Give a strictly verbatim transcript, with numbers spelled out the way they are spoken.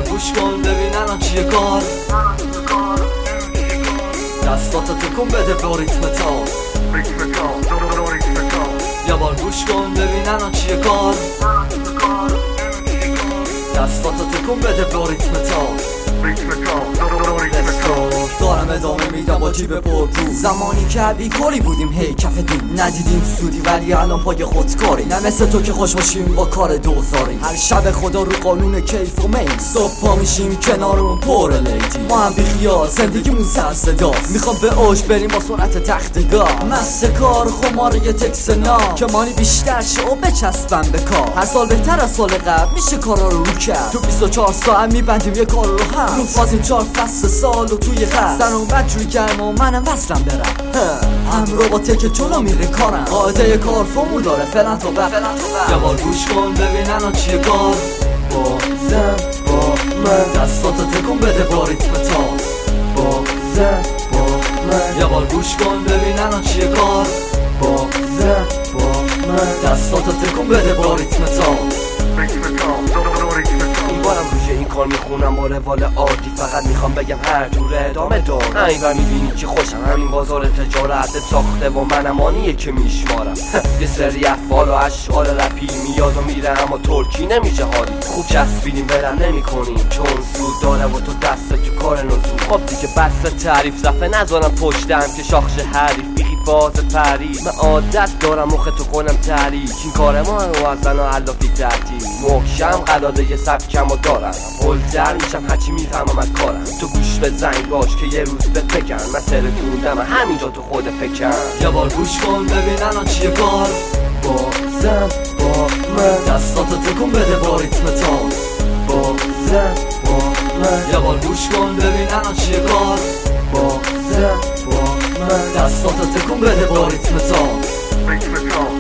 گوش کن ببین الان چیه کار، دستاتو تکون بده با ریتم تا، یه بار گوش کن ببین الان چیه کار، دستاتو تکون بده با ریتم تا. دارم ادامه میدم با جیب پر رو. زمانی که بیکاری بودیم هی کف دو ندیدیم سودی، ولی الان پای خودکاری. نه مثل تو که خوش باشیم با کار دوزاری. هر شب خدا رو قانون کیف و میل، صبح پا میشیم کنارمون پر لیتی. ما هم بی خیال زندگیمون سر صداست، میخوام به اوج بریم با سرعت تختگاه. مست کار خمار یه تکس نا که مانی بیشتر شه و بچسبم به کار. هر سال بهتر از سال قبل میشه کارا رو رو کرد. تو بیست و چهار ساعت میبندیم یه کار رو هم. رو فازیم چهار فصل سال و توی خط سرم بجوی گرم و منم وصلم برم. همرو با تک جلو میره کارم، قاعده کار فرمول داره فعلا تو بعد. یه بار گوش کن ببین الان چیه کار، با زن با من دستاتو تکون بده با ریتم تا، با زن با من. یه بار گوش کن ببین الان چیه کار، با زن با من دستاتو تکون بده با ریتم تا. این بارم روی این کار میخونم با روال عادی، فقط میخوام بگم هر جور ادامه دار. این و میبینی که خوشم همین بازار تجارت ساخته و منم آنیه که میشمارم. یه سری افعال و اشعار رپی میاد و میره اما ترکی نمیشه حالی. خوب چسبیدیم برم نمی کنیم چون سود داره و تو دست تو کار نزود. خب دیگه بس تعریف صفحه نذارم پشتم که شاخش حریف بیخی باز پری. من عادت دارم مخ تو کنم تحریک، این کار ما رو از بنا علافی ترتیب محکم قلاده یه سبکم و دارم. پلتر میشم هرچی میفهمم از کارم. تو گوش به زنگ باش که یه روز بهت بگم من ترکوندم همینجا تو خود فکرم. یه بار گوش کن ببین الان چیه کار، با زن با من دستاتو تکون بده با ریتم تا، با زن با من. یه بار گوش کن ببین الان چیه کار، با زن با من دستاتو تکون بده با ریتم تا.